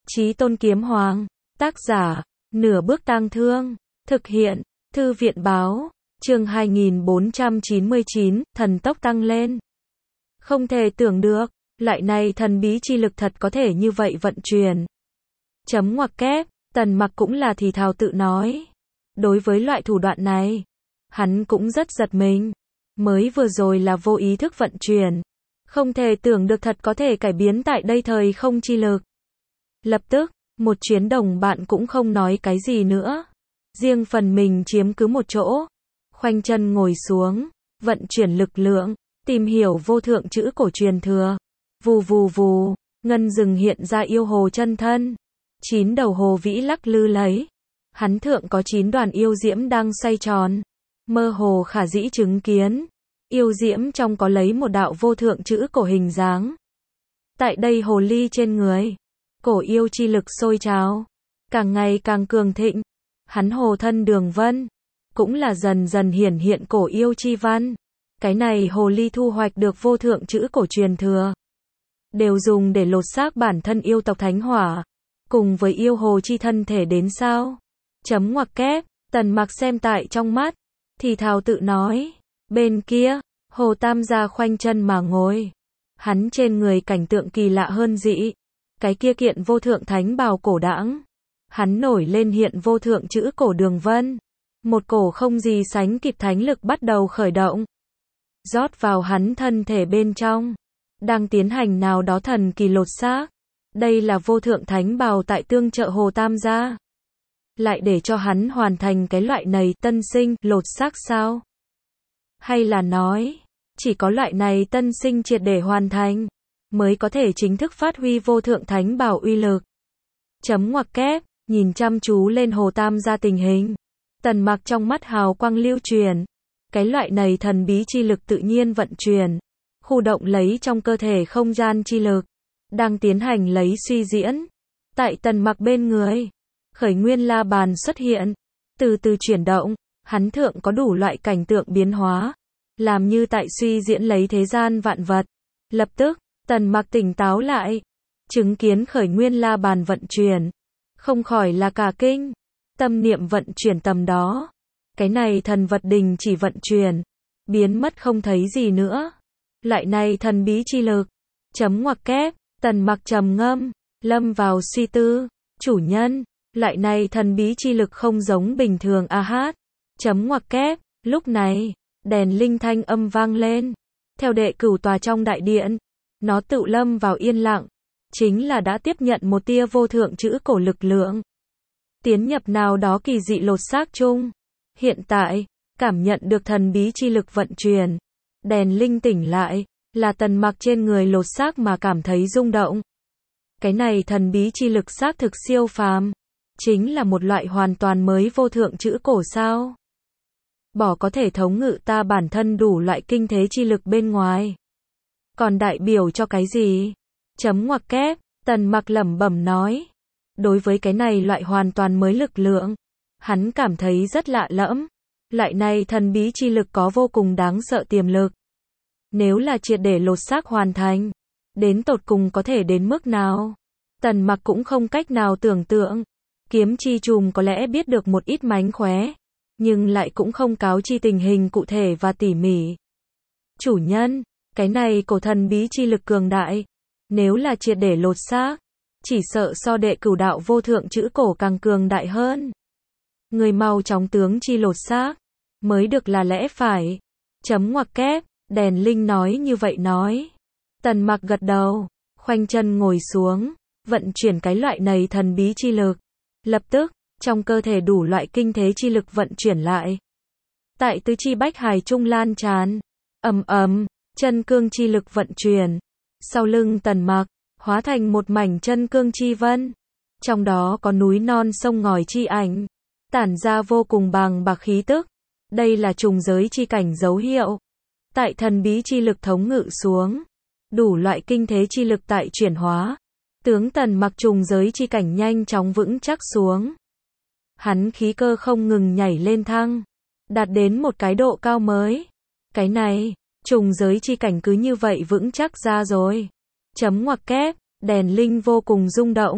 Chí Tôn Kiếm Hoàng. Tác giả, Nửa Bước Tang Thương. Thực hiện, Thư viện báo. Chương 2499, thần tốc tăng lên. Không thể tưởng được, loại này thần bí chi lực thật có thể như vậy vận chuyển. Chấm ngoặc kép, Tần Mặc cũng là thì thào tự nói. Đối với loại thủ đoạn này, hắn cũng rất giật mình. Mới vừa rồi là vô ý thức vận chuyển. Không thể tưởng được thật có thể cải biến tại đây thời không chi lực. Lập tức, một chuyến đồng bạn cũng không nói cái gì nữa. Riêng phần mình chiếm cứ một chỗ. Khoanh chân ngồi xuống, vận chuyển lực lượng, tìm hiểu vô thượng chữ cổ truyền thừa. Vù vù vù, ngân rừng hiện ra yêu hồ chân thân. 9 đầu hồ vĩ lắc lư lấy. Hắn thượng có 9 đoàn yêu diễm đang xoay tròn. Mơ hồ khả dĩ chứng kiến. Yêu diễm trong có lấy một đạo vô thượng chữ cổ hình dáng. Tại đây hồ ly trên người, cổ yêu chi lực sôi trào, càng ngày càng cường thịnh. Hắn hồ thân đường vân, cũng là dần dần hiển hiện cổ yêu chi văn. Cái này hồ ly thu hoạch được vô thượng chữ cổ truyền thừa, đều dùng để lột xác bản thân yêu tộc thánh hỏa, cùng với yêu hồ chi thân thể đến sao? Chấm ngoặc kép, Tần Mặc xem tại trong mắt, thì thào tự nói. Bên kia, Hồ Tam gia khoanh chân mà ngồi. Hắn trên người cảnh tượng kỳ lạ hơn dị. Cái kia kiện vô thượng thánh bào cổ đãng. Hắn nổi lên hiện vô thượng chữ cổ đường vân. Một cổ không gì sánh kịp thánh lực bắt đầu khởi động. Rót vào hắn thân thể bên trong. Đang tiến hành nào đó thần kỳ lột xác. Đây là vô thượng thánh bào tại tương trợ Hồ Tam gia. Lại để cho hắn hoàn thành cái loại này tân sinh lột xác sao? Hay là nói, chỉ có loại này tân sinh triệt để hoàn thành, mới có thể chính thức phát huy vô thượng thánh bảo uy lực. Chấm ngoặc kép, nhìn chăm chú lên Hồ Tam gia tình hình. Tần Mặc trong mắt hào quang lưu truyền. Cái loại này thần bí chi lực tự nhiên vận chuyển. Khu động lấy trong cơ thể không gian chi lực. Đang tiến hành lấy suy diễn. Tại Tần Mặc bên người, khởi nguyên la bàn xuất hiện. Từ từ chuyển động. Hắn thượng có đủ loại cảnh tượng biến hóa, làm như tại suy diễn lấy thế gian vạn vật. Lập tức, Tần Mặc tỉnh táo lại, chứng kiến khởi nguyên la bàn vận chuyển, không khỏi là cả kinh. Tâm niệm vận chuyển tầm đó, cái này thần vật đình chỉ vận chuyển, biến mất không thấy gì nữa. Loại này thần bí chi lực. Chấm ngoặc kép, Tần Mặc trầm ngâm, lâm vào suy tư. Chủ nhân, loại này thần bí chi lực không giống bình thường a hát. Chấm ngoặc kép, lúc này, đèn linh thanh âm vang lên. Theo đệ cửu tòa trong đại điện, nó tự lâm vào yên lặng, chính là đã tiếp nhận một tia vô thượng chữ cổ lực lượng. Tiến nhập nào đó kỳ dị lột xác chung. Hiện tại, cảm nhận được thần bí chi lực vận chuyển. Đèn linh tỉnh lại, là Tần Mặc trên người lột xác mà cảm thấy rung động. Cái này thần bí chi lực xác thực siêu phàm, chính là một loại hoàn toàn mới vô thượng chữ cổ sao? Bỏ có thể thống ngự ta bản thân đủ loại kinh thế chi lực bên ngoài. Còn đại biểu cho cái gì? Chấm ngoặc kép, Tần Mặc lẩm bẩm nói. Đối với cái này loại hoàn toàn mới lực lượng, hắn cảm thấy rất lạ lẫm. Loại này thần bí chi lực có vô cùng đáng sợ tiềm lực. Nếu là triệt để lột xác hoàn thành, đến tột cùng có thể đến mức nào? Tần Mặc cũng không cách nào tưởng tượng. Kiếm chi trùm có lẽ biết được một ít mánh khóe, nhưng lại cũng không cáo chi tình hình cụ thể và tỉ mỉ. Chủ nhân, cái này cổ thần bí chi lực cường đại, nếu là triệt để lột xác, chỉ sợ so đệ cửu đạo vô thượng chữ cổ càng cường đại hơn. Người mau chóng tướng chi lột xác, mới được là lẽ phải. Chấm ngoặc kép, đèn linh nói như vậy nói. Tần Mặc gật đầu, khoanh chân ngồi xuống, vận chuyển cái loại này thần bí chi lực. Lập tức, trong cơ thể đủ loại kinh thế chi lực vận chuyển lại. Tại tứ chi bách hải trung lan tràn. Ầm ầm, chân cương chi lực vận chuyển. Sau lưng Tần Mặc, hóa thành một mảnh chân cương chi vân. Trong đó có núi non sông ngòi chi ảnh, tản ra vô cùng bàng bạc khí tức. Đây là trùng giới chi cảnh dấu hiệu. Tại thần bí chi lực thống ngự xuống, đủ loại kinh thế chi lực tại chuyển hóa. Tướng Tần Mặc trùng giới chi cảnh nhanh chóng vững chắc xuống. Hắn khí cơ không ngừng nhảy lên thăng, đạt đến một cái độ cao mới. Cái này, trùng giới chi cảnh cứ như vậy vững chắc ra rồi. Chấm ngoặc kép, đèn linh vô cùng rung động.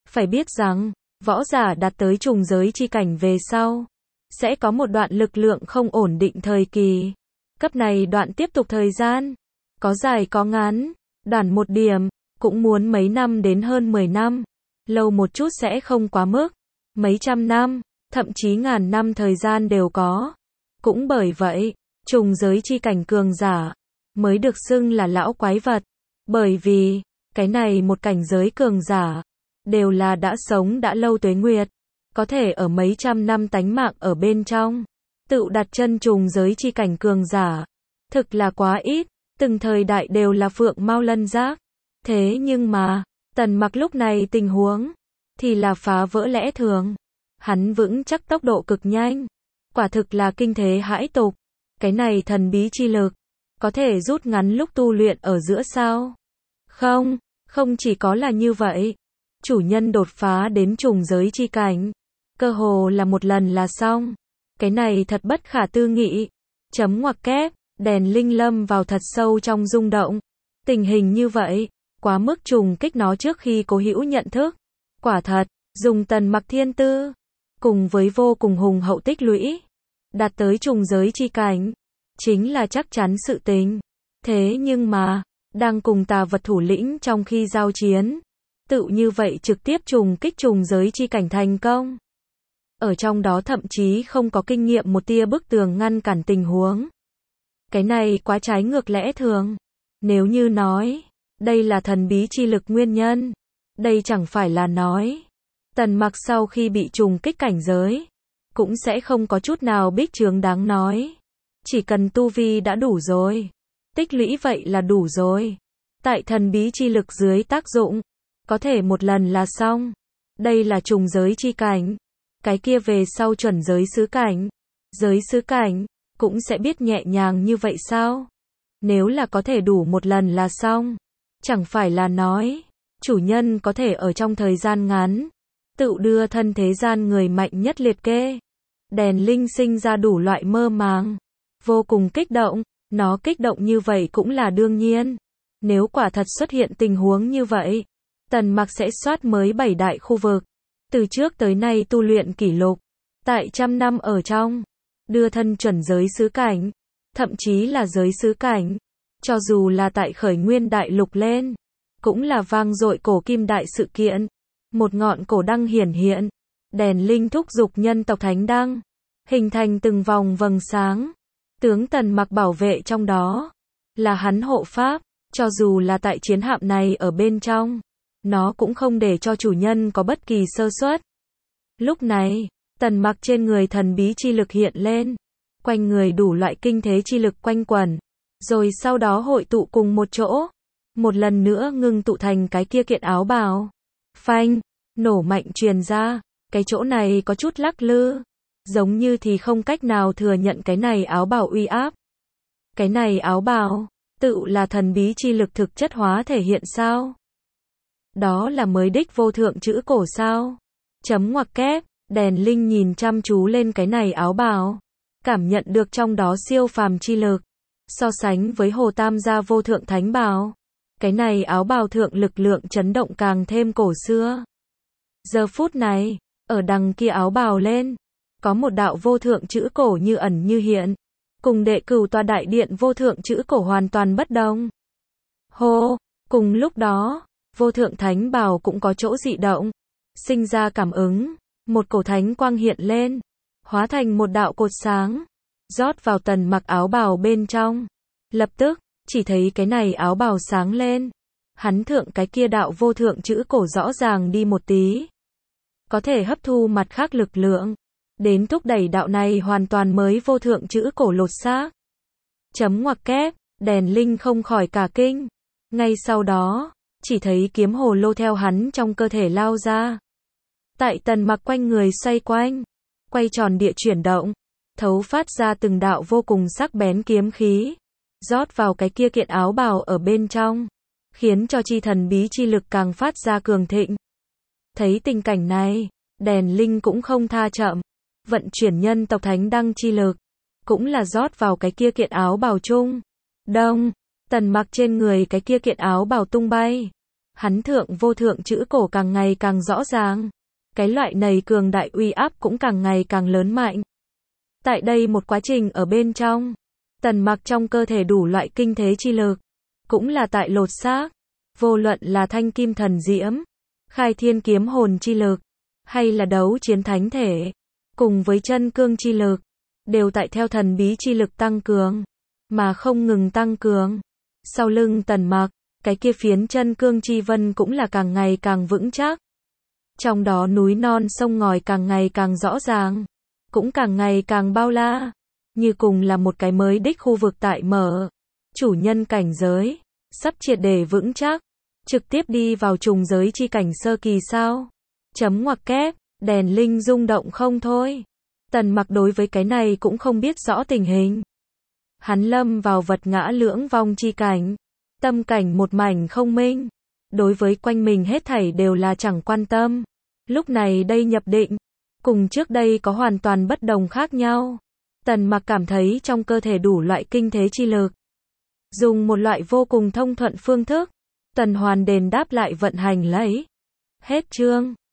Phải biết rằng, võ giả đạt tới trùng giới chi cảnh về sau, sẽ có một đoạn lực lượng không ổn định thời kỳ. Cấp này đoạn tiếp tục thời gian, có dài có ngắn, đoạn một điểm, cũng muốn mấy năm đến hơn 10 năm, lâu một chút sẽ không quá mức, mấy trăm năm, thậm chí ngàn năm thời gian đều có. Cũng bởi vậy, trùng giới chi cảnh cường giả, mới được xưng là lão quái vật, bởi vì, cái này một cảnh giới cường giả, đều là đã sống đã lâu tuế nguyệt, có thể ở mấy trăm năm tánh mạng ở bên trong, tự đặt chân trùng giới chi cảnh cường giả, thực là quá ít, từng thời đại đều là phượng mao lân giác. Thế nhưng mà, Tần Mặc lúc này tình huống, thì là phá vỡ lẽ thường. Hắn vững chắc tốc độ cực nhanh, quả thực là kinh thế hãi tục. Cái này thần bí chi lực, có thể rút ngắn lúc tu luyện ở giữa sao? Không, không chỉ có là như vậy. Chủ nhân đột phá đến trùng giới chi cảnh, cơ hồ là một lần là xong. Cái này thật bất khả tư nghị. Chấm ngoặc kép, đèn linh lâm vào thật sâu trong rung động. Tình hình như vậy, quá mức trùng kích nó trước khi Cố Hữu nhận thức. Quả thật, dùng Tần Mặc thiên tư, cùng với vô cùng hùng hậu tích lũy, đạt tới trùng giới chi cảnh, chính là chắc chắn sự tình. Thế nhưng mà, đang cùng tà vật thủ lĩnh trong khi giao chiến, tự như vậy trực tiếp trùng kích trùng giới chi cảnh thành công. Ở trong đó thậm chí không có kinh nghiệm một tia bức tường ngăn cản tình huống. Cái này quá trái ngược lẽ thường. Nếu như nói, đây là thần bí chi lực nguyên nhân, đây chẳng phải là nói, Tần Mặc sau khi bị trùng kích cảnh giới, cũng sẽ không có chút nào bích chướng đáng nói. Chỉ cần tu vi đã đủ rồi, tích lũy vậy là đủ rồi. Tại thần bí chi lực dưới tác dụng, có thể một lần là xong. Đây là trùng giới chi cảnh. Cái kia về sau chuẩn giới xứ cảnh, giới xứ cảnh, cũng sẽ biết nhẹ nhàng như vậy sao? Nếu là có thể đủ một lần là xong, chẳng phải là nói, chủ nhân có thể ở trong thời gian ngắn, tự đưa thân thế gian người mạnh nhất liệt kê. Đèn linh sinh ra đủ loại mơ màng, vô cùng kích động, nó kích động như vậy cũng là đương nhiên. Nếu quả thật xuất hiện tình huống như vậy, Tần Mặc sẽ soát mới 7 đại khu vực. Từ trước tới nay tu luyện kỷ lục, tại trăm năm ở trong, đưa thân chuẩn giới xứ cảnh, thậm chí là giới xứ cảnh, cho dù là tại khởi nguyên đại lục lên, cũng là vang dội cổ kim đại sự kiện. Một ngọn cổ đăng hiển hiện, đèn linh thúc giục nhân tộc thánh đăng, hình thành từng vòng vầng sáng. Tướng Tần Mặc bảo vệ trong đó, là hắn hộ pháp, cho dù là tại chiến hạm này ở bên trong, nó cũng không để cho chủ nhân có bất kỳ sơ suất. Lúc này, Tần Mặc trên người thần bí chi lực hiện lên, quanh người đủ loại kinh thế chi lực quanh quẩn, rồi sau đó hội tụ cùng một chỗ, một lần nữa ngưng tụ thành cái kia kiện áo bào. Phanh, nổ mạnh truyền ra, cái chỗ này có chút lắc lư, giống như thì không cách nào thừa nhận cái này áo bào uy áp. Cái này áo bào, tự là thần bí chi lực thực chất hóa thể hiện sao? Đó là mới đích vô thượng chữ cổ sao? Chấm ngoặc kép, đèn linh nhìn chăm chú lên cái này áo bào, cảm nhận được trong đó siêu phàm chi lực. So sánh với Hồ Tam gia vô thượng thánh bào, cái này áo bào thượng lực lượng chấn động càng thêm cổ xưa. Giờ phút này, ở đằng kia áo bào lên, có một đạo vô thượng chữ cổ như ẩn như hiện, cùng Đệ Cửu tòa đại điện vô thượng chữ cổ hoàn toàn bất đồng. Hô, cùng lúc đó, vô thượng thánh bào cũng có chỗ dị động, sinh ra cảm ứng, một cổ thánh quang hiện lên, hóa thành một đạo cột sáng, rót vào Tần Mặc áo bào bên trong. Lập tức, chỉ thấy cái này áo bào sáng lên, hắn thượng cái kia đạo vô thượng chữ cổ rõ ràng đi một tí, có thể hấp thu mặt khác lực lượng, đến thúc đẩy đạo này hoàn toàn mới vô thượng chữ cổ lột xác. Chấm ngoặc kép, đèn linh không khỏi cả kinh. Ngay sau đó, chỉ thấy kiếm hồ lô theo hắn trong cơ thể lao ra. Tại Tần Mặc quanh người xoay quanh, quay tròn địa chuyển động, thấu phát ra từng đạo vô cùng sắc bén kiếm khí, rót vào cái kia kiện áo bào ở bên trong, khiến cho chi thần bí chi lực càng phát ra cường thịnh. Thấy tình cảnh này, đèn linh cũng không tha chậm, vận chuyển nhân tộc thánh đăng chi lực, cũng là rót vào cái kia kiện áo bào chung. Đông, Tần Mặc trên người cái kia kiện áo bào tung bay, Hắn thượng vô thượng chữ cổ càng ngày càng rõ ràng. Cái loại này cường đại uy áp cũng càng ngày càng lớn mạnh. Tại đây một quá trình ở bên trong, Tần Mặc trong cơ thể đủ loại kinh thế chi lực, cũng là tại lột xác, vô luận là thanh kim thần diễm, khai thiên kiếm hồn chi lực, hay là đấu chiến thánh thể, cùng với chân cương chi lực, đều tại theo thần bí chi lực tăng cường, mà không ngừng tăng cường. Sau lưng Tần Mặc, cái kia phiến chân cương chi vân cũng là càng ngày càng vững chắc. Trong đó núi non sông ngòi càng ngày càng rõ ràng, cũng càng ngày càng bao la, như cùng là một cái mới đích khu vực tại mở. Chủ nhân cảnh giới, sắp triệt để vững chắc, trực tiếp đi vào trùng giới chi cảnh sơ kỳ sao? Chấm ngoặc kép, đèn linh rung động không thôi. Tần Mặc đối với cái này cũng không biết rõ tình hình. Hắn lâm vào vật ngã lưỡng vong chi cảnh, tâm cảnh một mảnh không minh, đối với quanh mình hết thảy đều là chẳng quan tâm. Lúc này đây nhập định, cùng trước đây có hoàn toàn bất đồng khác nhau. Tần Mặc cảm thấy trong cơ thể đủ loại kinh thế chi lực. Dùng một loại vô cùng thông thuận phương thức, tuần hoàn đền đáp lại vận hành lấy. Hết chương.